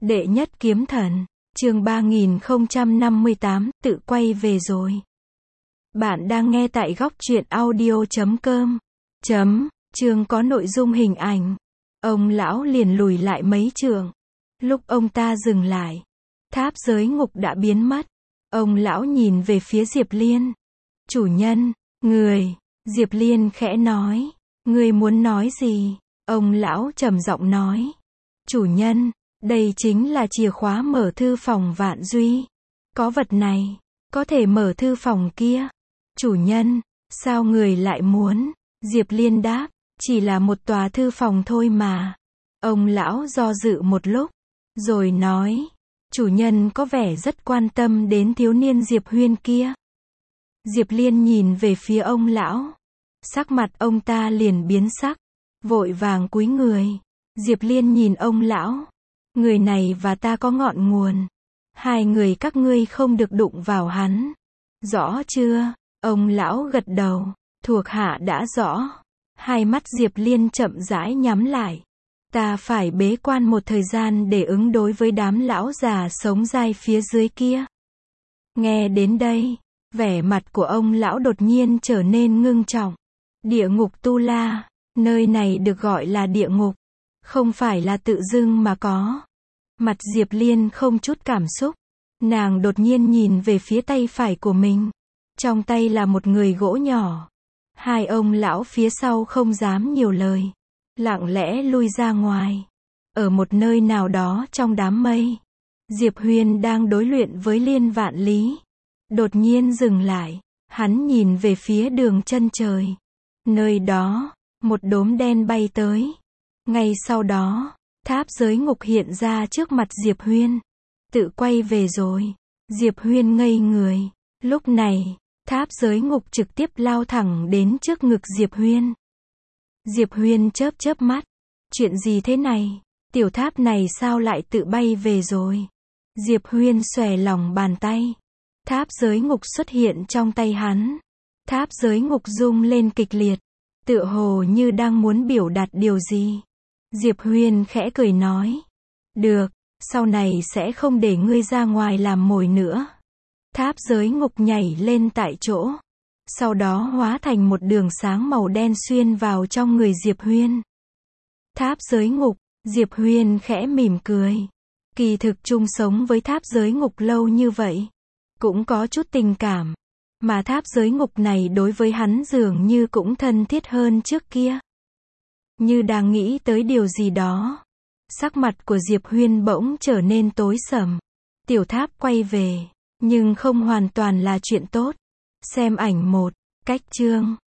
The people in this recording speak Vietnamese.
Đệ nhất kiếm thần, chương 3058, tự quay về rồi. Bạn đang nghe tại góc truyện audio.com. Chương có nội dung hình ảnh. Ông lão liền lùi lại mấy trượng. Lúc ông ta dừng lại, tháp giới ngục đã biến mất. Ông lão nhìn về phía Diệp Liên. Chủ nhân, người. Diệp Liên khẽ nói. Người muốn nói gì? Ông lão trầm giọng nói. Chủ nhân, đây chính là chìa khóa mở thư phòng Vạn Duy. Có vật này, có thể mở thư phòng kia. Chủ nhân, sao người lại muốn? Diệp Liên đáp, chỉ là một tòa thư phòng thôi mà. Ông lão do dự một lúc, rồi nói, chủ nhân có vẻ rất quan tâm đến thiếu niên Diệp Huyên kia. Diệp Liên nhìn về phía ông lão. Sắc mặt ông ta liền biến sắc, vội vàng cúi người. Diệp Liên nhìn ông lão. Người này và ta có ngọn nguồn. Hai người các ngươi không được đụng vào hắn. Rõ chưa? Ông lão gật đầu. Thuộc hạ đã rõ. Hai mắt Diệp Liên chậm rãi nhắm lại. Ta phải bế quan một thời gian để ứng đối với đám lão già sống dai phía dưới kia. Nghe đến đây, vẻ mặt của ông lão đột nhiên trở nên ngưng trọng. Địa ngục Tu La, nơi này được gọi là địa ngục, không phải là tự dưng mà có. Mặt Diệp Liên không chút cảm xúc. Nàng đột nhiên nhìn về phía tay phải của mình. Trong tay là một người gỗ nhỏ. Hai ông lão phía sau không dám nhiều lời, lặng lẽ lui ra ngoài. Ở một nơi nào đó trong đám mây, Diệp Huyên đang đối luyện với Liên Vạn Lý. Đột nhiên dừng lại, hắn nhìn về phía đường chân trời. Nơi đó, một đốm đen bay tới. Ngay sau đó, tháp giới ngục hiện ra trước mặt Diệp Huyên. Tự quay về rồi. Diệp Huyên ngây người. Lúc này, tháp giới ngục trực tiếp lao thẳng đến trước ngực Diệp Huyên. Diệp Huyên chớp chớp mắt. Chuyện gì thế này? Tiểu tháp này sao lại tự bay về rồi? Diệp Huyên xòe lòng bàn tay. Tháp giới ngục xuất hiện trong tay hắn. Tháp giới ngục rung lên kịch liệt, tựa hồ như đang muốn biểu đạt điều gì. Diệp Huyên khẽ cười nói. Được, sau này sẽ không để ngươi ra ngoài làm mồi nữa. Tháp giới ngục nhảy lên tại chỗ. Sau đó hóa thành một đường sáng màu đen xuyên vào trong người Diệp Huyên. Tháp giới ngục, Diệp Huyên khẽ mỉm cười. Kỳ thực chung sống với tháp giới ngục lâu như vậy, cũng có chút tình cảm. Mà tháp giới ngục này đối với hắn dường như cũng thân thiết hơn trước kia. Như đang nghĩ tới điều gì đó. Sắc mặt của Diệp Huyên bỗng trở nên tối sầm. Tiểu tháp quay về, nhưng không hoàn toàn là chuyện tốt. Xem ảnh 1, cách chương.